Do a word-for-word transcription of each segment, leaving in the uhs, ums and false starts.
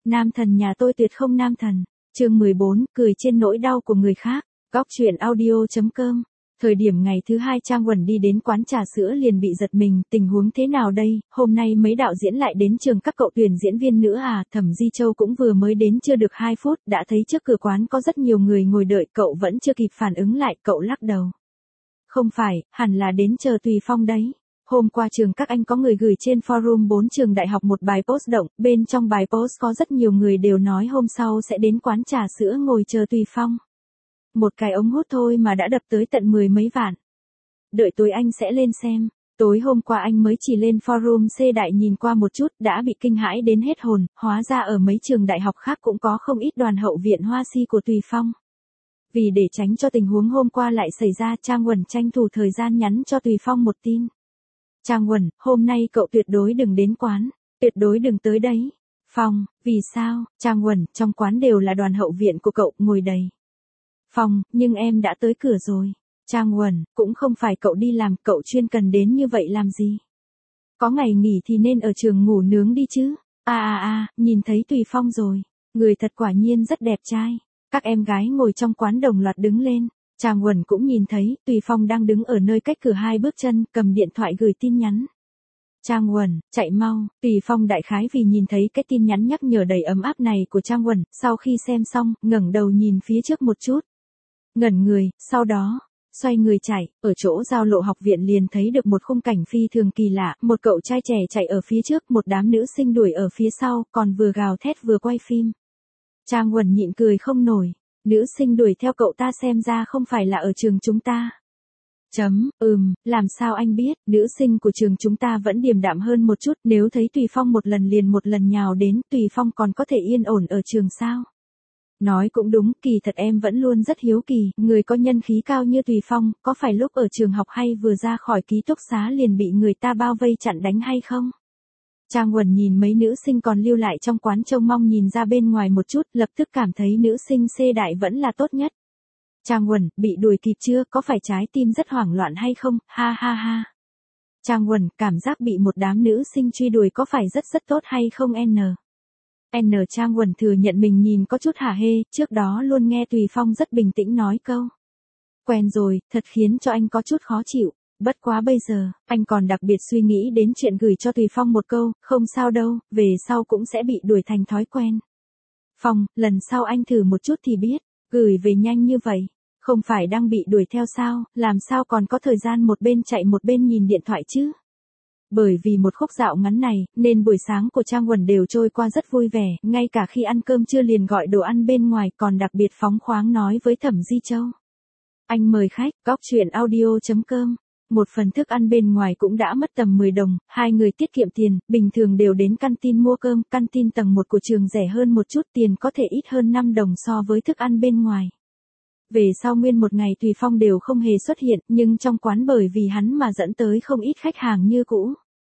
Nam thần nhà tôi tuyệt không nam thần. Chương mười bốn, cười trên nỗi đau của người khác. Góc truyện audio chấm com. Thời điểm ngày thứ hai Trang Uẩn đi đến quán trà sữa liền bị giật mình, tình huống thế nào đây, hôm nay mấy đạo diễn lại đến trường các cậu tuyển diễn viên nữa à, Thẩm Di Châu cũng vừa mới đến chưa được hai phút, đã thấy trước cửa quán có rất nhiều người ngồi đợi, cậu vẫn chưa kịp phản ứng lại, cậu lắc đầu. Không phải, hẳn là đến chờ Tùy Phong đấy. Hôm qua trường các anh có người gửi trên forum bốn trường đại học một bài post động, bên trong bài post có rất nhiều người đều nói hôm sau sẽ đến quán trà sữa ngồi chờ Tùy Phong. Một cái ống hút thôi mà đã đập tới tận mười mấy vạn. Đợi tối anh sẽ lên xem. Tối hôm qua anh mới chỉ lên forum C đại nhìn qua một chút, đã bị kinh hãi đến hết hồn, hóa ra ở mấy trường đại học khác cũng có không ít đoàn hậu viện hoa si của Tùy Phong. Vì để tránh cho tình huống hôm qua lại xảy ra, Trang Uẩn tranh thủ thời gian nhắn cho Tùy Phong một tin. Trang Uẩn, hôm nay cậu tuyệt đối đừng đến quán, tuyệt đối đừng tới đấy. Phong, vì sao? Trang Uẩn, trong quán đều là đoàn hậu viện của cậu, ngồi đầy. Phong, nhưng em đã tới cửa rồi. Trang Uẩn, cũng không phải cậu đi làm, cậu chuyên cần đến như vậy làm gì? Có ngày nghỉ thì nên ở trường ngủ nướng đi chứ. À à à, nhìn thấy Tùy Phong rồi. Người thật quả nhiên rất đẹp trai. Các em gái ngồi trong quán đồng loạt đứng lên. Trang Uẩn cũng nhìn thấy, Tùy Phong đang đứng ở nơi cách cửa hai bước chân, cầm điện thoại gửi tin nhắn. Trang Uẩn, chạy mau, Tùy Phong đại khái vì nhìn thấy cái tin nhắn nhắc nhở đầy ấm áp này của Trang Uẩn, sau khi xem xong, ngẩng đầu nhìn phía trước một chút. Ngẩn người, sau đó, xoay người chạy, ở chỗ giao lộ học viện liền thấy được một khung cảnh phi thường kỳ lạ, một cậu trai trẻ chạy ở phía trước, một đám nữ sinh đuổi ở phía sau, còn vừa gào thét vừa quay phim. Trang Uẩn nhịn cười không nổi. Nữ sinh đuổi theo cậu ta xem ra không phải là ở trường chúng ta. Chấm, ừm, làm sao anh biết, nữ sinh của trường chúng ta vẫn điềm đạm hơn một chút, nếu thấy Tùy Phong một lần liền một lần nhào đến, Tùy Phong còn có thể yên ổn ở trường sao? Nói cũng đúng, kỳ thật em vẫn luôn rất hiếu kỳ, người có nhân khí cao như Tùy Phong, có phải lúc ở trường học hay vừa ra khỏi ký túc xá liền bị người ta bao vây chặn đánh hay không? Trang Uẩn nhìn mấy nữ sinh còn lưu lại trong quán trông mong nhìn ra bên ngoài một chút, lập tức cảm thấy nữ sinh C đại vẫn là tốt nhất. Trang Uẩn, bị đuổi kịp chưa, có phải trái tim rất hoảng loạn hay không, ha ha ha. Trang Uẩn, cảm giác bị một đám nữ sinh truy đuổi có phải rất rất tốt hay không N. N Trang Uẩn thừa nhận mình nhìn có chút hả hê, trước đó luôn nghe Tùy Phong rất bình tĩnh nói câu. Quen rồi, thật khiến cho anh có chút khó chịu. Bất quá bây giờ, anh còn đặc biệt suy nghĩ đến chuyện gửi cho Tùy Phong một câu, không sao đâu, về sau cũng sẽ bị đuổi thành thói quen. Phong, lần sau anh thử một chút thì biết, gửi về nhanh như vậy, không phải đang bị đuổi theo sao, làm sao còn có thời gian một bên chạy một bên nhìn điện thoại chứ. Bởi vì một khúc dạo ngắn này, nên buổi sáng của Trang Uẩn đều trôi qua rất vui vẻ, ngay cả khi ăn cơm trưa liền gọi đồ ăn bên ngoài còn đặc biệt phóng khoáng nói với Thẩm Di Châu. Anh mời khách, góc truyện audio chấm com. Một phần thức ăn bên ngoài cũng đã mất tầm mười đồng, hai người tiết kiệm tiền, bình thường đều đến canteen mua cơm, canteen tầng một của trường rẻ hơn một chút, tiền có thể ít hơn năm đồng so với thức ăn bên ngoài. Về sau nguyên một ngày Tùy Phong đều không hề xuất hiện, nhưng trong quán bởi vì hắn mà dẫn tới không ít khách hàng như cũ.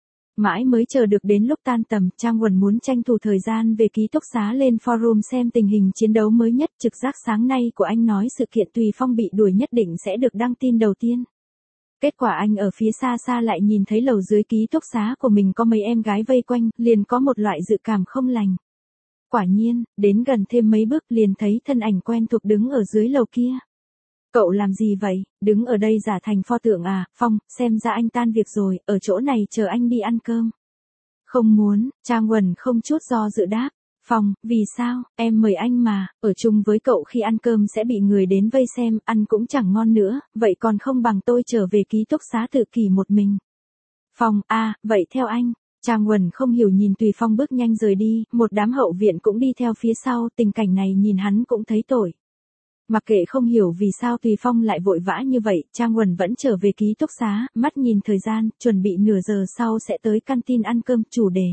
Mãi mới chờ được đến lúc tan tầm, Trang Uẩn muốn tranh thủ thời gian về ký túc xá lên forum xem tình hình chiến đấu mới nhất, trực giác sáng nay của anh nói sự kiện Tùy Phong bị đuổi nhất định sẽ được đăng tin đầu tiên. Kết quả anh ở phía xa xa lại nhìn thấy lầu dưới ký túc xá của mình có mấy em gái vây quanh, liền có một loại dự cảm không lành. Quả nhiên, đến gần thêm mấy bước liền thấy thân ảnh quen thuộc đứng ở dưới lầu kia. Cậu làm gì vậy, đứng ở đây giả thành pho tượng à, Phong, xem ra anh tan việc rồi, ở chỗ này chờ anh đi ăn cơm. Không muốn, Trang Uẩn không chút do dự đáp. Phong, vì sao, em mời anh mà, ở chung với cậu khi ăn cơm sẽ bị người đến vây xem, ăn cũng chẳng ngon nữa, vậy còn không bằng tôi trở về ký túc xá tự kỷ một mình. Phong, à, vậy theo anh. Trang Uẩn không hiểu nhìn Tùy Phong bước nhanh rời đi, một đám hậu viện cũng đi theo phía sau, tình cảnh này nhìn hắn cũng thấy tội. Mặc kệ không hiểu vì sao Tùy Phong lại vội vã như vậy, Trang Uẩn vẫn trở về ký túc xá, mắt nhìn thời gian, chuẩn bị nửa giờ sau sẽ tới canteen ăn cơm, chủ đề.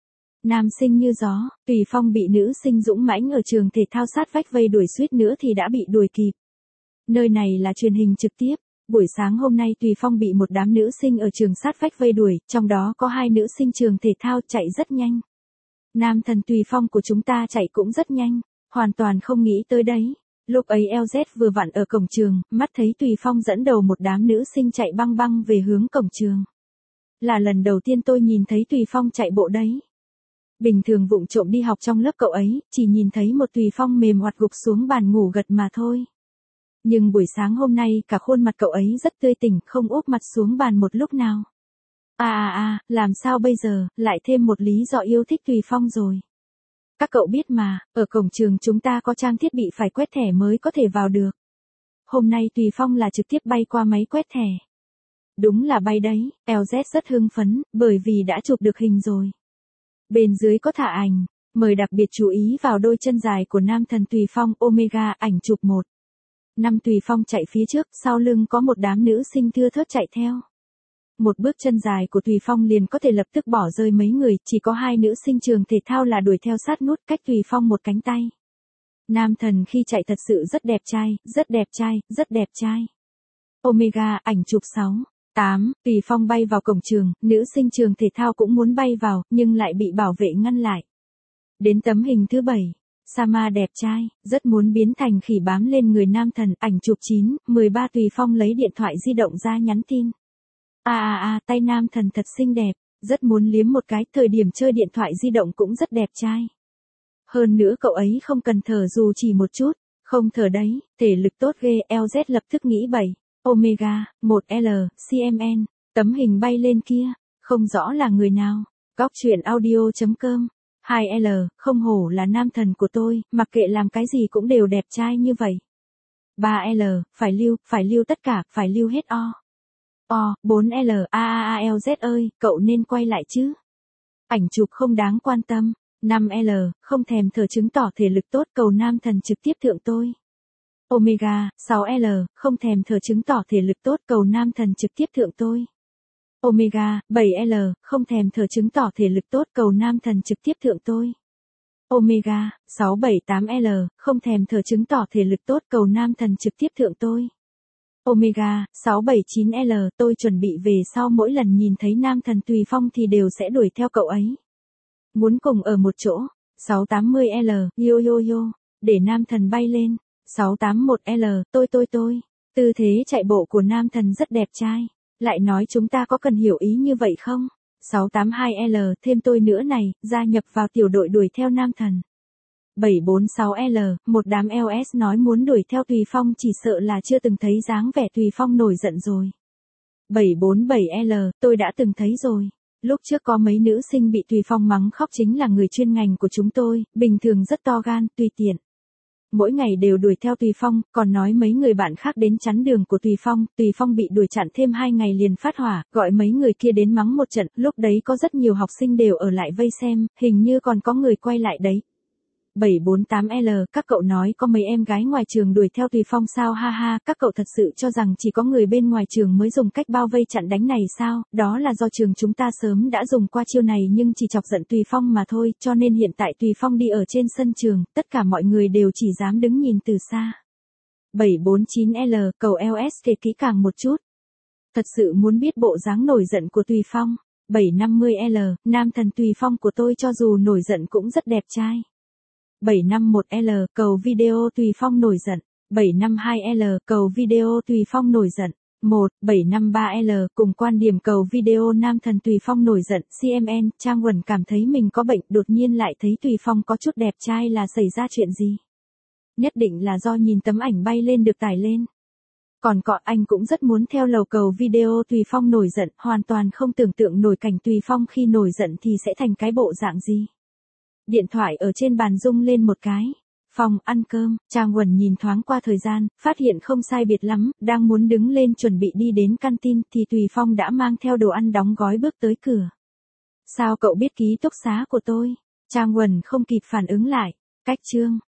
Nam sinh như gió, Tùy Phong bị nữ sinh dũng mãnh ở trường thể thao sát vách vây đuổi suýt nữa thì đã bị đuổi kịp. Nơi này là truyền hình trực tiếp, buổi sáng hôm nay Tùy Phong bị một đám nữ sinh ở trường sát vách vây đuổi, trong đó có hai nữ sinh trường thể thao chạy rất nhanh. Nam thần Tùy Phong của chúng ta chạy cũng rất nhanh, hoàn toàn không nghĩ tới đấy. Lúc ấy lờ dét vừa vặn ở cổng trường, mắt thấy Tùy Phong dẫn đầu một đám nữ sinh chạy băng băng về hướng cổng trường. Là lần đầu tiên tôi nhìn thấy Tùy Phong chạy bộ đấy. Bình thường vụng trộm đi học trong lớp cậu ấy, chỉ nhìn thấy một Tùy Phong mềm oặt gục xuống bàn ngủ gật mà thôi. Nhưng buổi sáng hôm nay cả khuôn mặt cậu ấy rất tươi tỉnh, không úp mặt xuống bàn một lúc nào. À à à, làm sao bây giờ, lại thêm một lý do yêu thích Tùy Phong rồi. Các cậu biết mà, ở cổng trường chúng ta có trang thiết bị phải quét thẻ mới có thể vào được. Hôm nay Tùy Phong là trực tiếp bay qua máy quét thẻ. Đúng là bay đấy, lờ dét rất hưng phấn, bởi vì đã chụp được hình rồi. Bên dưới có thả ảnh, mời đặc biệt chú ý vào đôi chân dài của nam thần Tùy Phong, Omega, ảnh chụp một. Năm Tùy Phong chạy phía trước, sau lưng có một đám nữ sinh thưa thớt chạy theo. Một bước chân dài của Tùy Phong liền có thể lập tức bỏ rơi mấy người, chỉ có hai nữ sinh trường thể thao là đuổi theo sát nút cách Tùy Phong một cánh tay. Nam thần khi chạy thật sự rất đẹp trai, rất đẹp trai, rất đẹp trai. Omega, ảnh chụp sáu. tám. Tùy Phong bay vào cổng trường, nữ sinh trường thể thao cũng muốn bay vào, nhưng lại bị bảo vệ ngăn lại. Đến tấm hình thứ bảy. Sama đẹp trai, rất muốn biến thành khỉ bám lên người nam thần, ảnh chụp chín. mười ba. Tùy Phong lấy điện thoại di động ra nhắn tin. À à à, tay nam thần thật xinh đẹp, rất muốn liếm một cái, thời điểm chơi điện thoại di động cũng rất đẹp trai. Hơn nữa cậu ấy không cần thở dù chỉ một chút, không thở đấy, thể lực tốt ghê, lờ dét lập tức nghĩ bảy. Omega, một L, xê em en, tấm hình bay lên kia, không rõ là người nào. Góc truyện audio chấm com. hai L, không hổ là nam thần của tôi, mặc kệ làm cái gì cũng đều đẹp trai như vậy. ba L, phải lưu, phải lưu tất cả, phải lưu hết o. O, bốn L, a a a lờ dét ơi, cậu nên quay lại chứ. Ảnh chụp không đáng quan tâm. năm L, không thèm thờ chứng tỏ thể lực tốt, cầu nam thần trực tiếp thượng tôi. Omega, sáu L, không thèm thờ chứng tỏ thể lực tốt, cầu nam thần trực tiếp thượng tôi. Omega, bảy L, không thèm thờ chứng tỏ thể lực tốt, cầu nam thần trực tiếp thượng tôi. Omega, sáu bảy tám L, không thèm thờ chứng tỏ thể lực tốt, cầu nam thần trực tiếp thượng tôi. Omega, sáu bảy chín L, tôi chuẩn bị về sau mỗi lần nhìn thấy nam thần Tùy Phong thì đều sẽ đuổi theo cậu ấy. Muốn cùng ở một chỗ. sáu tám mươi L, yo yo yo, để nam thần bay lên. sáu tám mốt L, tôi tôi tôi. Tư thế chạy bộ của nam thần rất đẹp trai. Lại nói chúng ta có cần hiểu ý như vậy không? sáu tám hai L, thêm tôi nữa này, gia nhập vào tiểu đội đuổi theo nam thần. bảy bốn sáu L, một đám lờ ét nói muốn đuổi theo Tùy Phong, chỉ sợ là chưa từng thấy dáng vẻ Tùy Phong nổi giận rồi. bảy bốn bảy L, tôi đã từng thấy rồi. Lúc trước có mấy nữ sinh bị Tùy Phong mắng khóc chính là người chuyên ngành của chúng tôi, bình thường rất to gan, tùy tiện. Mỗi ngày đều đuổi theo Tùy Phong, còn nói mấy người bạn khác đến chắn đường của Tùy Phong, Tùy Phong bị đuổi chặn thêm hai ngày liền phát hỏa, gọi mấy người kia đến mắng một trận, lúc đấy có rất nhiều học sinh đều ở lại vây xem, hình như còn có người quay lại đấy. bảy bốn tám L, các cậu nói có mấy em gái ngoài trường đuổi theo Tùy Phong sao, ha ha, các cậu thật sự cho rằng chỉ có người bên ngoài trường mới dùng cách bao vây chặn đánh này sao, đó là do trường chúng ta sớm đã dùng qua chiêu này nhưng chỉ chọc giận Tùy Phong mà thôi, cho nên hiện tại Tùy Phong đi ở trên sân trường, tất cả mọi người đều chỉ dám đứng nhìn từ xa. bảy bốn chín L, cầu lờ ét kể kỹ càng một chút. Thật sự muốn biết bộ dáng nổi giận của Tùy Phong. bảy năm mươi L, nam thần Tùy Phong của tôi cho dù nổi giận cũng rất đẹp trai. bảy năm mốt L, cầu video Tùy Phong nổi giận. bảy năm hai L, cầu video Tùy Phong nổi giận. một. bảy năm ba L, cùng quan điểm cầu video nam thần Tùy Phong nổi giận. xê em en, Trang Uẩn cảm thấy mình có bệnh, đột nhiên lại thấy Tùy Phong có chút đẹp trai là xảy ra chuyện gì? Nhất định là do nhìn tấm ảnh bay lên được tải lên. Còn cọ anh cũng rất muốn theo lầu cầu video Tùy Phong nổi giận, hoàn toàn không tưởng tượng nổi cảnh Tùy Phong khi nổi giận thì sẽ thành cái bộ dạng gì. Điện thoại ở trên bàn rung lên một cái. Phòng ăn cơm, Trang Uẩn nhìn thoáng qua thời gian, phát hiện không sai biệt lắm, đang muốn đứng lên chuẩn bị đi đến canteen thì Tùy Phong đã mang theo đồ ăn đóng gói bước tới cửa. Sao cậu biết ký túc xá của tôi? Trang Uẩn không kịp phản ứng lại. Cách chương.